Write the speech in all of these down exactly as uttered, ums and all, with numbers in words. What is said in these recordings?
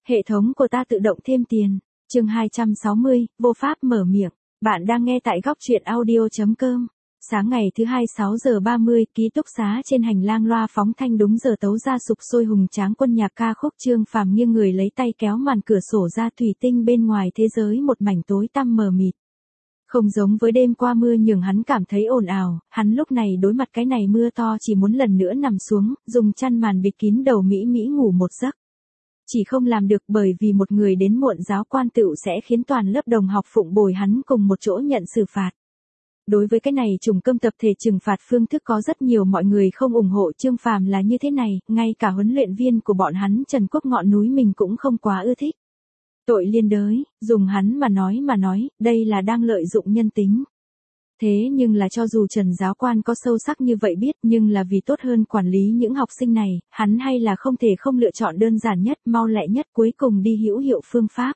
Hệ thống của ta tự động thêm tiền. Chương hai trăm sáu mươi, vô pháp mở miệng. Bạn đang nghe tại góc truyện audio chấm com. Sáng ngày thứ hai sáu giờ ba mươi, ký túc xá trên hành lang loa phóng thanh đúng giờ tấu ra sục sôi hùng tráng quân nhạc ca khúc. Trương Phàm nghiêng người lấy tay kéo màn cửa sổ ra, thủy tinh bên ngoài thế giới một mảnh tối tăm mờ mịt. Không giống với đêm qua mưa nhường hắn cảm thấy ồn ào, hắn lúc này đối mặt cái này mưa to chỉ muốn lần nữa nằm xuống, dùng chăn màn bịt kín đầu mỹ mỹ ngủ một giấc. Chỉ không làm được bởi vì một người đến muộn giáo quan tựu sẽ khiến toàn lớp đồng học phụng bồi hắn cùng một chỗ nhận xử phạt. Đối với cái này trùng cơm tập thể trừng phạt phương thức có rất nhiều mọi người không ủng hộ Trương Phàm là như thế này, ngay cả huấn luyện viên của bọn hắn Trần Quốc ngọn núi mình cũng không quá ưa thích. Tội liên đới, dùng hắn mà nói mà nói, đây là đang lợi dụng nhân tính. Thế nhưng là cho dù Trần giáo quan có sâu sắc như vậy biết, nhưng là vì tốt hơn quản lý những học sinh này, hắn hay là không thể không lựa chọn đơn giản nhất, mau lẹ nhất, cuối cùng đi hữu hiệu phương pháp.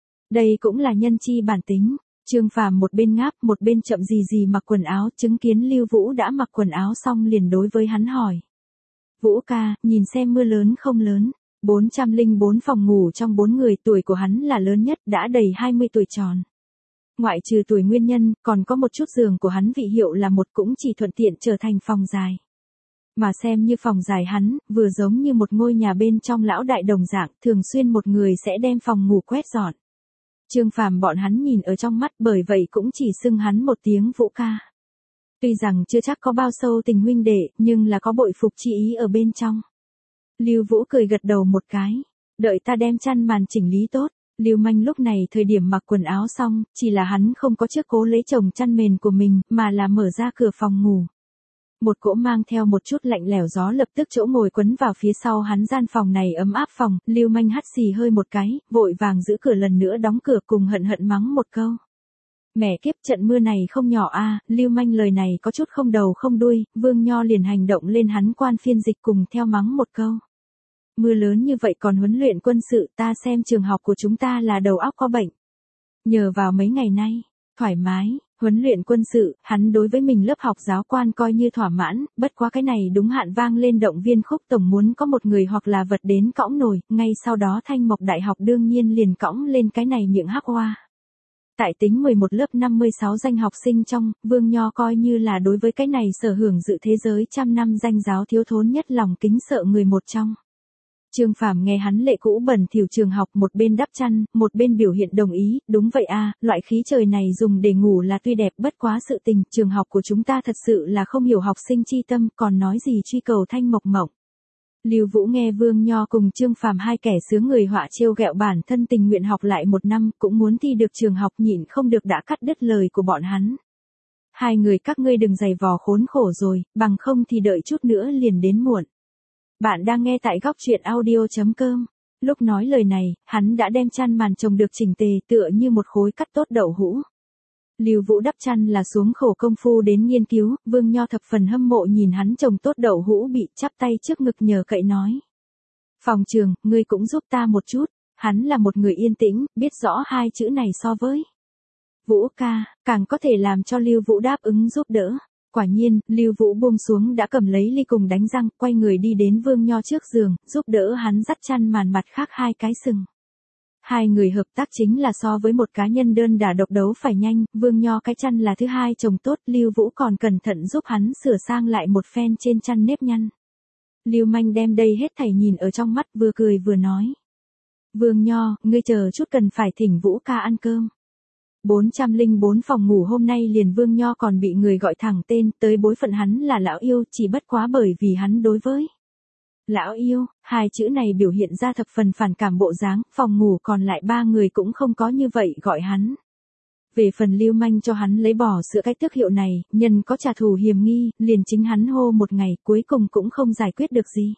Đây cũng là nhân chi bản tính. Trương Phàm một bên ngáp, một bên chậm gì gì mặc quần áo, chứng kiến Lưu Vũ đã mặc quần áo xong liền đối với hắn hỏi. Vũ ca, nhìn xem mưa lớn không lớn. bốn trăm lẻ bốn phòng ngủ trong bốn người, tuổi của hắn là lớn nhất, đã đầy hai mươi tuổi tròn. Ngoại trừ tuổi nguyên nhân, còn có một chút giường của hắn vị hiệu là một, cũng chỉ thuận tiện trở thành phòng dài. Mà xem như phòng dài hắn, vừa giống như một ngôi nhà bên trong lão đại đồng dạng, thường xuyên một người sẽ đem phòng ngủ quét dọn. Trương Phàm bọn hắn nhìn ở trong mắt, bởi vậy cũng chỉ xưng hắn một tiếng Vũ ca. Tuy rằng chưa chắc có bao sâu tình huynh đệ, nhưng là có bội phục chi ý ở bên trong. Lưu Vũ cười gật đầu một cái, đợi ta đem chăn màn chỉnh lý tốt. Lưu Manh lúc này thời điểm mặc quần áo xong, chỉ là hắn không có trước cố lấy chồng chăn mền của mình, mà là mở ra cửa phòng ngủ. Một cỗ mang theo một chút lạnh lẽo gió lập tức chỗ ngồi quấn vào phía sau hắn. Gian phòng này ấm áp phòng, Lưu Manh hắt xì hơi một cái, vội vàng giữ cửa lần nữa đóng cửa cùng hận hận mắng một câu. Mẹ kiếp, trận mưa này không nhỏ a. À, Lưu Manh lời này có chút không đầu không đuôi, Vương Nho liền hành động lên, hắn quan phiên dịch cùng theo mắng một câu. Mưa lớn như vậy còn huấn luyện quân sự, ta xem trường học của chúng ta là đầu óc có bệnh. Nhờ vào mấy ngày nay, thoải mái, huấn luyện quân sự, hắn đối với mình lớp học giáo quan coi như thỏa mãn, bất quá cái này đúng hạn vang lên động viên khúc tổng muốn có một người hoặc là vật đến cõng nổi, ngay sau đó Thanh Mộc Đại học đương nhiên liền cõng lên cái này miệng hắc hoa. Tại tính mười một lớp năm mươi sáu danh học sinh trong, Vương Nho coi như là đối với cái này sở hưởng dự thế giới trăm năm danh giáo thiếu thốn nhất lòng kính sợ người một trong. Trương Phàm nghe hắn lệ cũ bẩn thỉu trường học, một bên đắp chăn, một bên biểu hiện đồng ý, đúng vậy a, loại khí trời này dùng để ngủ là tuy đẹp, bất quá sự tình, trường học của chúng ta thật sự là không hiểu học sinh chi tâm, còn nói gì truy cầu thanh mộc mộng. Lưu Vũ nghe Vương Nho cùng Trương Phàm hai kẻ sướng người họa trêu ghẹo bản thân tình nguyện học lại một năm, cũng muốn thi được trường học, nhịn không được đã cắt đứt lời của bọn hắn. Hai người các ngươi đừng giày vò khốn khổ rồi, bằng không thì đợi chút nữa liền đến muộn. Bạn đang nghe tại góc truyện audio chấm com. Lúc nói lời này, hắn đã đem chăn màn chồng được chỉnh tề, tựa như một khối cắt tốt đậu hũ. Lưu Vũ đắp chăn là xuống khổ công phu đến nghiên cứu, Vương Nho thập phần hâm mộ nhìn hắn chồng tốt đậu hũ, bị chắp tay trước ngực nhờ cậy nói. Phòng trường, ngươi cũng giúp ta một chút. Hắn là một người yên tĩnh, biết rõ hai chữ này so với Vũ ca, càng có thể làm cho Lưu Vũ đáp ứng giúp đỡ. Quả nhiên, Lưu Vũ buông xuống đã cầm lấy ly cùng đánh răng, quay người đi đến Vương Nho trước giường, giúp đỡ hắn dắt chăn màn mặt khác hai cái sừng. Hai người hợp tác chính là so với một cá nhân đơn đả độc đấu phải nhanh, Vương Nho cái chăn là thứ hai chồng tốt, Lưu Vũ còn cẩn thận giúp hắn sửa sang lại một phen trên chăn nếp nhăn. Lưu Manh đem đây hết thảy nhìn ở trong mắt, vừa cười vừa nói. Vương Nho, ngươi chờ chút cần phải thỉnh Vũ ca ăn cơm. bốn trăm lẻ bốn phòng ngủ hôm nay liền Vương Nho còn bị người gọi thẳng tên, tới bối phận hắn là lão yêu, chỉ bất quá bởi vì hắn đối với lão yêu, hai chữ này biểu hiện ra thập phần phản cảm bộ dáng, phòng ngủ còn lại ba người cũng không có như vậy gọi hắn. Về phần Lưu Manh cho hắn lấy bỏ sữa cái tước hiệu này, nhân có trả thù hiềm nghi, liền chính hắn hô một ngày, cuối cùng cũng không giải quyết được gì.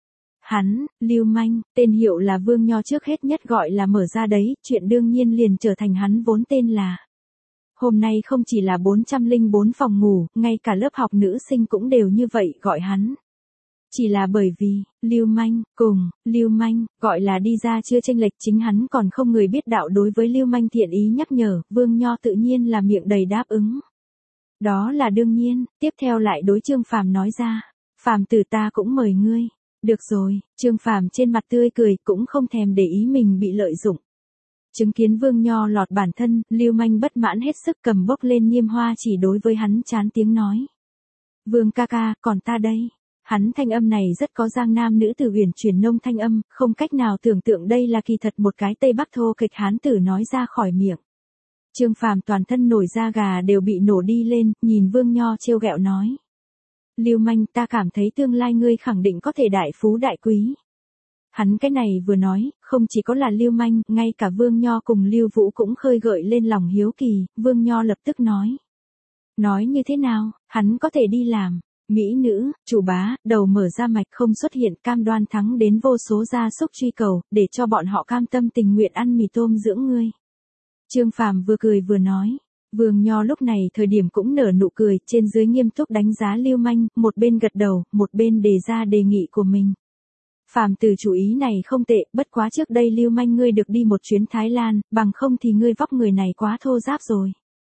Hắn, Lưu Manh, tên hiệu là Vương Nho trước hết nhất gọi là mở ra đấy, chuyện đương nhiên liền trở thành hắn vốn tên là. Hôm nay không chỉ là bốn trăm lẻ bốn phòng ngủ, ngay cả lớp học nữ sinh cũng đều như vậy gọi hắn. Chỉ là bởi vì, Lưu Manh, cùng, Lưu Manh, gọi là đi ra chưa chênh lệch, chính hắn còn không người biết đạo, đối với Lưu Manh thiện ý nhắc nhở, Vương Nho tự nhiên là miệng đầy đáp ứng. Đó là đương nhiên, tiếp theo lại đối Trương Phàm nói ra, Phàm tử ta cũng mời ngươi. Được rồi, Trương Phàm trên mặt tươi cười, cũng không thèm để ý mình bị lợi dụng. Chứng kiến Vương Nho lọt bản thân, Lưu Manh bất mãn hết sức cầm bốc lên niêm hoa chỉ đối với hắn chán tiếng nói. Vương ca ca, còn ta đây. Hắn thanh âm này rất có giang nam nữ từ huyền truyền nông thanh âm, không cách nào tưởng tượng đây là kỳ thật một cái Tây Bắc thô kịch hán tử nói ra khỏi miệng. Trương Phàm toàn thân nổi da gà đều bị nổ đi lên, nhìn Vương Nho trêu ghẹo nói. Lưu Manh, ta cảm thấy tương lai ngươi khẳng định có thể đại phú đại quý. Hắn cái này vừa nói, không chỉ có là Lưu Manh, ngay cả Vương Nho cùng Lưu Vũ cũng khơi gợi lên lòng hiếu kỳ, Vương Nho lập tức nói. Nói như thế nào, hắn có thể đi làm. Mỹ nữ, chủ bá, đầu mở ra mạch không xuất hiện, cam đoan thắng đến vô số gia súc truy cầu, để cho bọn họ cam tâm tình nguyện ăn mì tôm dưỡng ngươi. Trương Phàm vừa cười vừa nói. Vương Nho lúc này thời điểm cũng nở nụ cười, trên dưới nghiêm túc đánh giá Lưu Manh, một bên gật đầu, một bên đề ra đề nghị của mình. Phàm từ chủ ý này không tệ, bất quá trước đây Lưu Manh ngươi được đi một chuyến Thái Lan, bằng không thì ngươi vóc người này quá thô ráp rồi.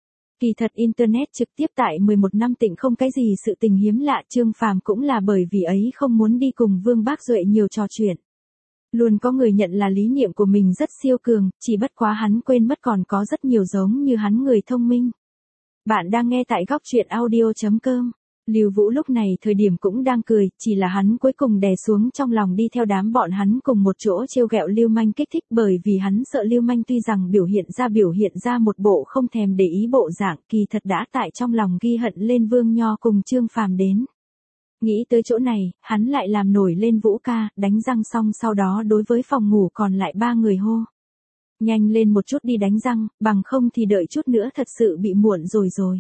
Kỳ thật Internet trực tiếp tại mười một năm tỉnh không cái gì sự tình hiếm lạ, Trương Phàm cũng là bởi vì ấy không muốn đi cùng Vương Bác Duệ nhiều trò chuyện. Luôn có người nhận là lý niệm của mình rất siêu cường, chỉ bất quá hắn quên mất còn có rất nhiều giống như hắn người thông minh. Bạn đang nghe tại góc truyện audio chấm com. Lưu Vũ lúc này thời điểm cũng đang cười, chỉ là hắn cuối cùng đè xuống trong lòng đi theo đám bọn hắn cùng một chỗ trêu ghẹo Lưu Manh kích thích, bởi vì hắn sợ Lưu Manh tuy rằng biểu hiện ra biểu hiện ra một bộ không thèm để ý bộ dạng, kỳ thật đã tại trong lòng ghi hận lên Vương Nho cùng Trương Phàm đến. Nghĩ tới chỗ này, hắn lại làm nổi lên Vũ ca, đánh răng xong sau đó đối với phòng ngủ còn lại ba người hô. Nhanh lên một chút đi đánh răng, bằng không thì đợi chút nữa thật sự bị muộn rồi rồi.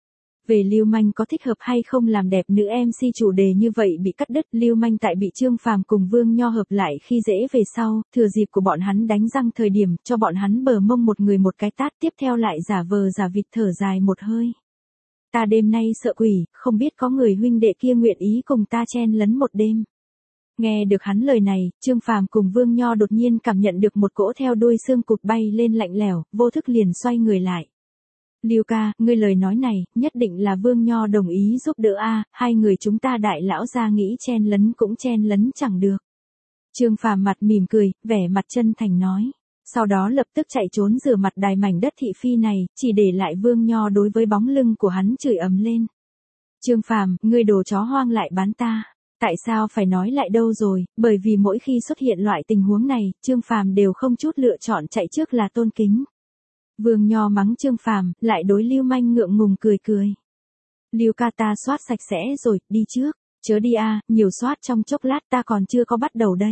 Về Lưu Manh có thích hợp hay không làm đẹp nữ em xê chủ đề như vậy bị cắt đứt, Lưu Manh tại bị Trương Phàm cùng Vương Nho hợp lại khi dễ về sau, thừa dịp của bọn hắn đánh răng thời điểm, cho bọn hắn bờ mông một người một cái tát, tiếp theo lại giả vờ giả vịt thở dài một hơi. Ta đêm nay sợ quỷ, không biết có người huynh đệ kia nguyện ý cùng ta chen lấn một đêm. Nghe được hắn lời này, Trương Phàm cùng Vương Nho đột nhiên cảm nhận được một cỗ theo đuôi xương cụt bay lên lạnh lẽo, vô thức liền xoay người lại. Lưu ca, ngươi lời nói này, nhất định là Vương Nho đồng ý giúp đỡ a, hai người chúng ta đại lão gia nghĩ chen lấn cũng chen lấn chẳng được. Trương Phàm mặt mỉm cười, vẻ mặt chân thành nói. Sau đó lập tức chạy trốn rửa mặt đài mảnh đất thị phi này, chỉ để lại Vương Nho đối với bóng lưng của hắn chửi ầm lên. Trương Phàm, ngươi đồ chó hoang lại bán ta. Tại sao phải nói lại đâu rồi, bởi vì mỗi khi xuất hiện loại tình huống này, Trương Phàm đều không chút lựa chọn chạy trước là tôn kính. Vương Nho mắng Trương Phàm, lại đối Lưu Manh ngượng ngùng cười cười. Lưu ca ta soát sạch sẽ rồi, đi trước, chớ đi a, nhiều soát trong chốc lát ta còn chưa có bắt đầu đây.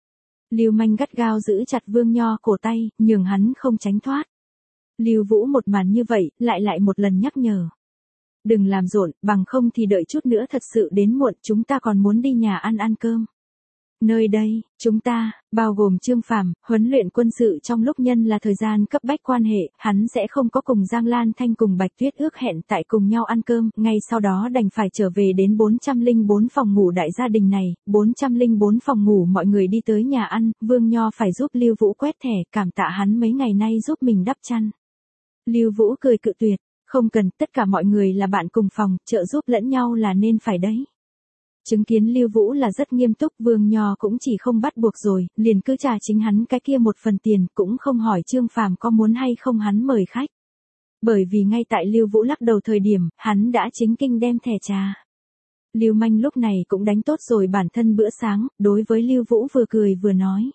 Lưu Manh gắt gao giữ chặt Vương Nho cổ tay, nhường hắn không tránh thoát. Lưu Vũ một màn như vậy, lại lại một lần nhắc nhở. Đừng làm rộn, bằng không thì đợi chút nữa thật sự đến muộn, chúng ta còn muốn đi nhà ăn ăn cơm. Nơi đây, chúng ta, bao gồm Trương Phàm, huấn luyện quân sự trong lúc nhân là thời gian cấp bách quan hệ, hắn sẽ không có cùng Giang Lan Thanh cùng Bạch Tuyết ước hẹn tại cùng nhau ăn cơm, ngay sau đó đành phải trở về đến bốn trăm lẻ bốn phòng ngủ đại gia đình này, bốn trăm lẻ bốn phòng ngủ mọi người đi tới nhà ăn, Vương Nho phải giúp Lưu Vũ quét thẻ, cảm tạ hắn mấy ngày nay giúp mình đắp chăn. Lưu Vũ cười cự tuyệt, không cần, tất cả mọi người là bạn cùng phòng, trợ giúp lẫn nhau là nên phải đấy. Chứng kiến Lưu Vũ là rất nghiêm túc, Vương Nho cũng chỉ không bắt buộc rồi, liền cứ trả chính hắn cái kia một phần tiền, cũng không hỏi Trương Phàm có muốn hay không hắn mời khách. Bởi vì ngay tại Lưu Vũ lắc đầu thời điểm, hắn đã chính kinh đem thẻ trà. Lưu Manh lúc này cũng đánh tốt rồi bản thân bữa sáng, đối với Lưu Vũ vừa cười vừa nói.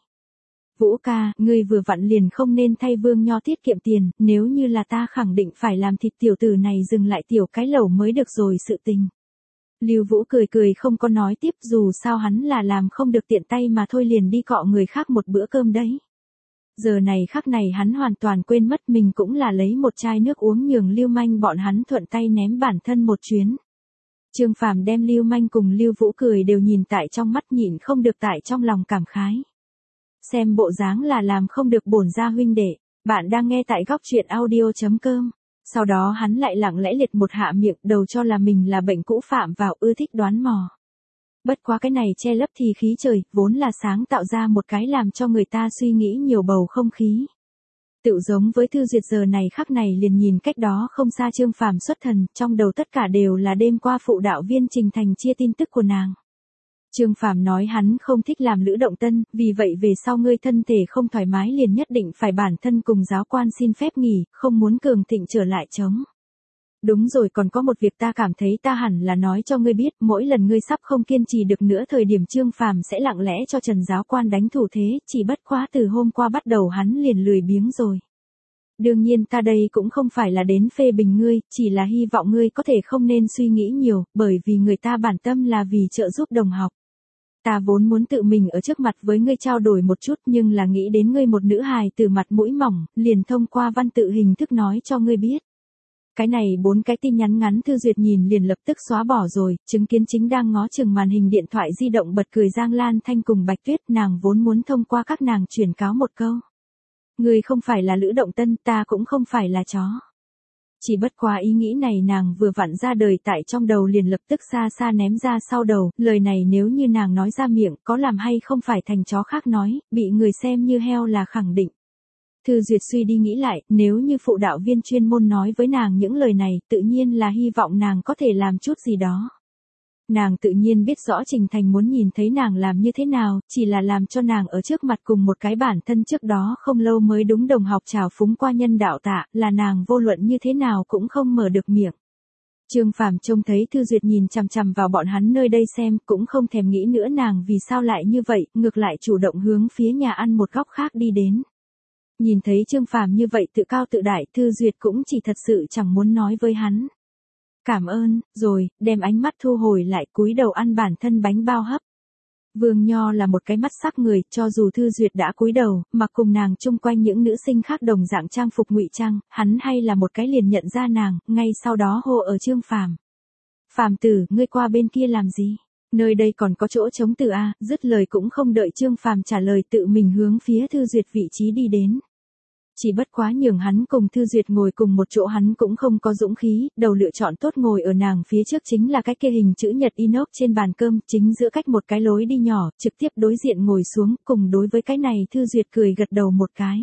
Vũ ca, ngươi vừa vặn liền không nên thay Vương Nho tiết kiệm tiền, nếu như là ta khẳng định phải làm thịt tiểu tử này dừng lại tiểu cái lẩu mới được rồi sự tình. Lưu Vũ cười cười không có nói tiếp, dù sao hắn là làm không được tiện tay mà thôi, liền đi cọ người khác một bữa cơm đấy. Giờ này khắc này hắn hoàn toàn quên mất mình cũng là lấy một chai nước uống nhường Lưu Manh bọn hắn thuận tay ném bản thân một chuyến. Trương Phàm đem Lưu Manh cùng Lưu Vũ cười đều nhìn tại trong mắt, nhịn không được tại trong lòng cảm khái. Xem bộ dáng là làm không được bổn gia huynh đệ. Bạn đang nghe tại góc truyện audio chấm com. Sau đó hắn lại lặng lẽ liệt một hạ miệng, đầu cho là mình là bệnh cũ phạm vào, ưa thích đoán mò. Bất quá cái này che lấp thì khí trời, vốn là sáng tạo ra một cái làm cho người ta suy nghĩ nhiều bầu không khí. Tự giống với Thư Duyệt giờ này khắc này liền nhìn cách đó không xa Trương Phàm xuất thần, trong đầu tất cả đều là đêm qua phụ đạo viên Trình Thành chia tin tức của nàng. Trương Phàm nói hắn không thích làm lữ động tân, vì vậy về sau ngươi thân thể không thoải mái liền nhất định phải bản thân cùng giáo quan xin phép nghỉ, không muốn cường thịnh trở lại chống. Đúng rồi, còn có một việc ta cảm thấy ta hẳn là nói cho ngươi biết, mỗi lần ngươi sắp không kiên trì được nữa thời điểm Trương Phàm sẽ lặng lẽ cho Trần giáo quan đánh thủ thế, chỉ bất quá từ hôm qua bắt đầu hắn liền lười biếng rồi. Đương nhiên ta đây cũng không phải là đến phê bình ngươi, chỉ là hy vọng ngươi có thể không nên suy nghĩ nhiều, bởi vì người ta bản tâm là vì trợ giúp đồng học. Ta vốn muốn tự mình ở trước mặt với ngươi trao đổi một chút, nhưng là nghĩ đến ngươi một nữ hài từ mặt mũi mỏng, liền thông qua văn tự hình thức nói cho ngươi biết. Cái này bốn cái tin nhắn ngắn Thư Duyệt nhìn liền lập tức xóa bỏ rồi, chứng kiến chính đang ngó chừng màn hình điện thoại di động bật cười Giang Lan Thanh cùng Bạch Tuyết, nàng vốn muốn thông qua các nàng truyền cáo một câu. Ngươi không phải là Lữ Động Tân, ta cũng không phải là chó. Chỉ bất quá ý nghĩ này nàng vừa vặn ra đời tại trong đầu liền lập tức xa xa ném ra sau đầu, lời này nếu như nàng nói ra miệng có làm hay không phải thành chó khác nói, bị người xem như heo là khẳng định. Thư Duyệt suy đi nghĩ lại, nếu như phụ đạo viên chuyên môn nói với nàng những lời này, tự nhiên là hy vọng nàng có thể làm chút gì đó. Nàng tự nhiên biết rõ Trình Thành muốn nhìn thấy nàng làm như thế nào, chỉ là làm cho nàng ở trước mặt cùng một cái bản thân trước đó không lâu mới đúng đồng học trào phúng qua nhân đạo tạ, là nàng vô luận như thế nào cũng không mở được miệng. Trương Phàm trông thấy Thư Duyệt nhìn chằm chằm vào bọn hắn nơi đây xem, cũng không thèm nghĩ nữa nàng vì sao lại như vậy, ngược lại chủ động hướng phía nhà ăn một góc khác đi đến. Nhìn thấy Trương Phàm như vậy tự cao tự đại, Thư Duyệt cũng chỉ thật sự chẳng muốn nói với hắn. Cảm ơn, rồi, đem ánh mắt thu hồi lại cúi đầu ăn bản thân bánh bao hấp. Vương Nho là một cái mắt sắc người, cho dù Thư Duyệt đã cúi đầu, mà cùng nàng chung quanh những nữ sinh khác đồng dạng trang phục ngụy trang, hắn hay là một cái liền nhận ra nàng, ngay sau đó hô ở Trương Phàm. Phàm tử, ngươi qua bên kia làm gì? Nơi đây còn có chỗ trống từ a, dứt lời cũng không đợi Trương Phàm trả lời tự mình hướng phía Thư Duyệt vị trí đi đến. Chỉ bất quá nhường hắn cùng Thư Duyệt ngồi cùng một chỗ hắn cũng không có dũng khí, đầu lựa chọn tốt ngồi ở nàng phía trước chính là cái kia hình chữ nhật inox trên bàn cơm, chính giữa cách một cái lối đi nhỏ, trực tiếp đối diện ngồi xuống, cùng đối với cái này Thư Duyệt cười gật đầu một cái.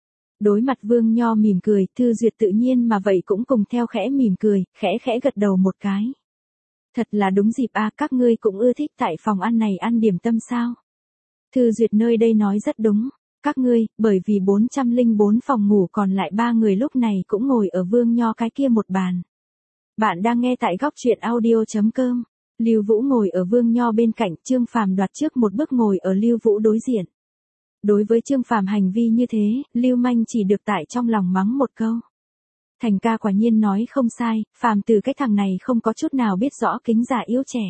Đối mặt Vương Nho mỉm cười, Thư Duyệt tự nhiên mà vậy cũng cùng theo khẽ mỉm cười, khẽ khẽ gật đầu một cái. Thật là đúng dịp a, các ngươi cũng ưa thích tại phòng ăn này ăn điểm tâm sao? Thư Duyệt nơi đây nói rất đúng. Các ngươi, bởi vì bốn trăm lẻ bốn phòng ngủ còn lại ba người lúc này cũng ngồi ở Vương Nho cái kia một bàn. Bạn đang nghe tại góc truyện audio chấm com. Lưu Vũ ngồi ở Vương Nho bên cạnh, Trương Phàm đoạt trước một bước ngồi ở Lưu Vũ đối diện. Đối với Trương Phàm hành vi như thế, Lưu Manh chỉ được tại trong lòng mắng một câu. Thành ca quả nhiên nói không sai, Phàm từ cái thằng này không có chút nào biết rõ kính già yếu trẻ.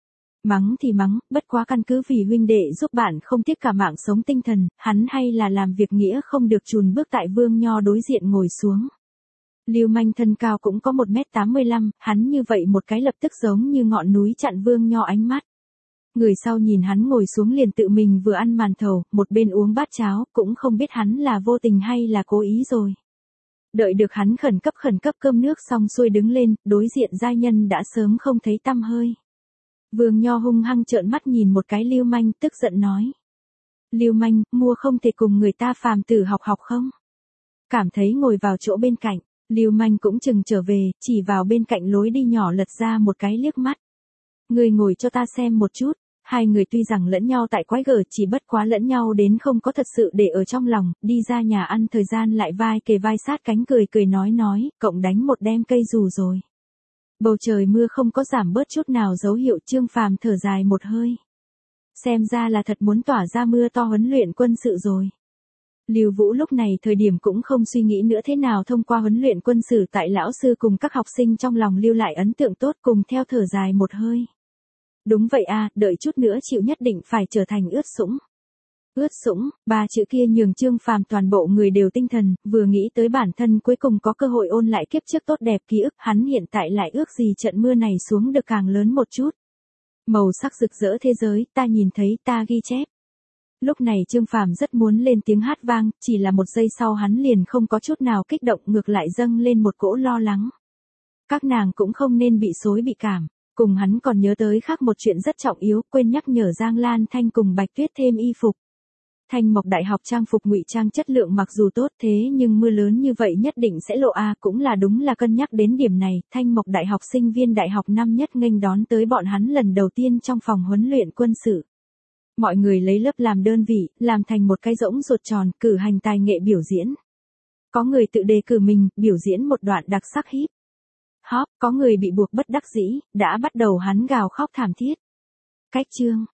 Mắng thì mắng, bất quá căn cứ vì huynh đệ giúp bạn không tiếc cả mạng sống tinh thần, hắn hay là làm việc nghĩa không được chùn bước tại Vương Nho đối diện ngồi xuống. Lưu Manh thân cao cũng có một mét tám mươi lăm, hắn như vậy một cái lập tức giống như ngọn núi chặn Vương Nho ánh mắt. Người sau nhìn hắn ngồi xuống liền tự mình vừa ăn màn thầu, một bên uống bát cháo, cũng không biết hắn là vô tình hay là cố ý rồi. Đợi được hắn khẩn cấp khẩn cấp cơm nước xong xuôi đứng lên, đối diện giai nhân đã sớm không thấy tăm hơi. Vương Nho hung hăng trợn mắt nhìn một cái Lưu Manh, tức giận nói. Lưu Manh, mua không thể cùng người ta Phàm tử học học không? Cảm thấy ngồi vào chỗ bên cạnh, Lưu Manh cũng chừng trở về, chỉ vào bên cạnh lối đi nhỏ lật ra một cái liếc mắt. Người ngồi cho ta xem một chút, hai người tuy rằng lẫn nhau tại quái gở chỉ bất quá lẫn nhau đến không có thật sự để ở trong lòng, đi ra nhà ăn thời gian lại vai kề vai sát cánh cười cười nói nói, cộng đánh một đem cây dù rồi. Bầu trời mưa không có giảm bớt chút nào dấu hiệu, Trương Phàm thở dài một hơi. Xem ra là thật muốn tỏa ra mưa to huấn luyện quân sự rồi. Lưu Vũ lúc này thời điểm cũng không suy nghĩ nữa thế nào thông qua huấn luyện quân sự tại lão sư cùng các học sinh trong lòng lưu lại ấn tượng tốt cùng theo thở dài một hơi. Đúng vậy a, đợi chút nữa chịu nhất định phải trở thành ướt sũng. Ướt sũng, ba chữ kia nhường Trương Phàm toàn bộ người đều tinh thần, vừa nghĩ tới bản thân cuối cùng có cơ hội ôn lại kiếp trước tốt đẹp ký ức, hắn hiện tại lại ước gì trận mưa này xuống được càng lớn một chút. Màu sắc rực rỡ thế giới, ta nhìn thấy, ta ghi chép. Lúc này Trương Phàm rất muốn lên tiếng hát vang, chỉ là một giây sau hắn liền không có chút nào kích động, ngược lại dâng lên một cỗ lo lắng. Các nàng cũng không nên bị xối bị cảm. Cùng hắn còn nhớ tới khác một chuyện rất trọng yếu, quên nhắc nhở Giang Lan Thanh cùng Bạch Tuyết thêm y phục. Thanh Mộc Đại học trang phục ngụy trang chất lượng mặc dù tốt thế nhưng mưa lớn như vậy nhất định sẽ lộ a, cũng là đúng là cân nhắc đến điểm này, Thanh Mộc Đại học sinh viên đại học năm nhất nghênh đón tới bọn hắn lần đầu tiên trong phòng huấn luyện quân sự. Mọi người lấy lớp làm đơn vị, làm thành một cái rỗng ruột tròn, cử hành tài nghệ biểu diễn. Có người tự đề cử mình, biểu diễn một đoạn đặc sắc hip hop, có người bị buộc bất đắc dĩ, đã bắt đầu hắn gào khóc thảm thiết. Cách chương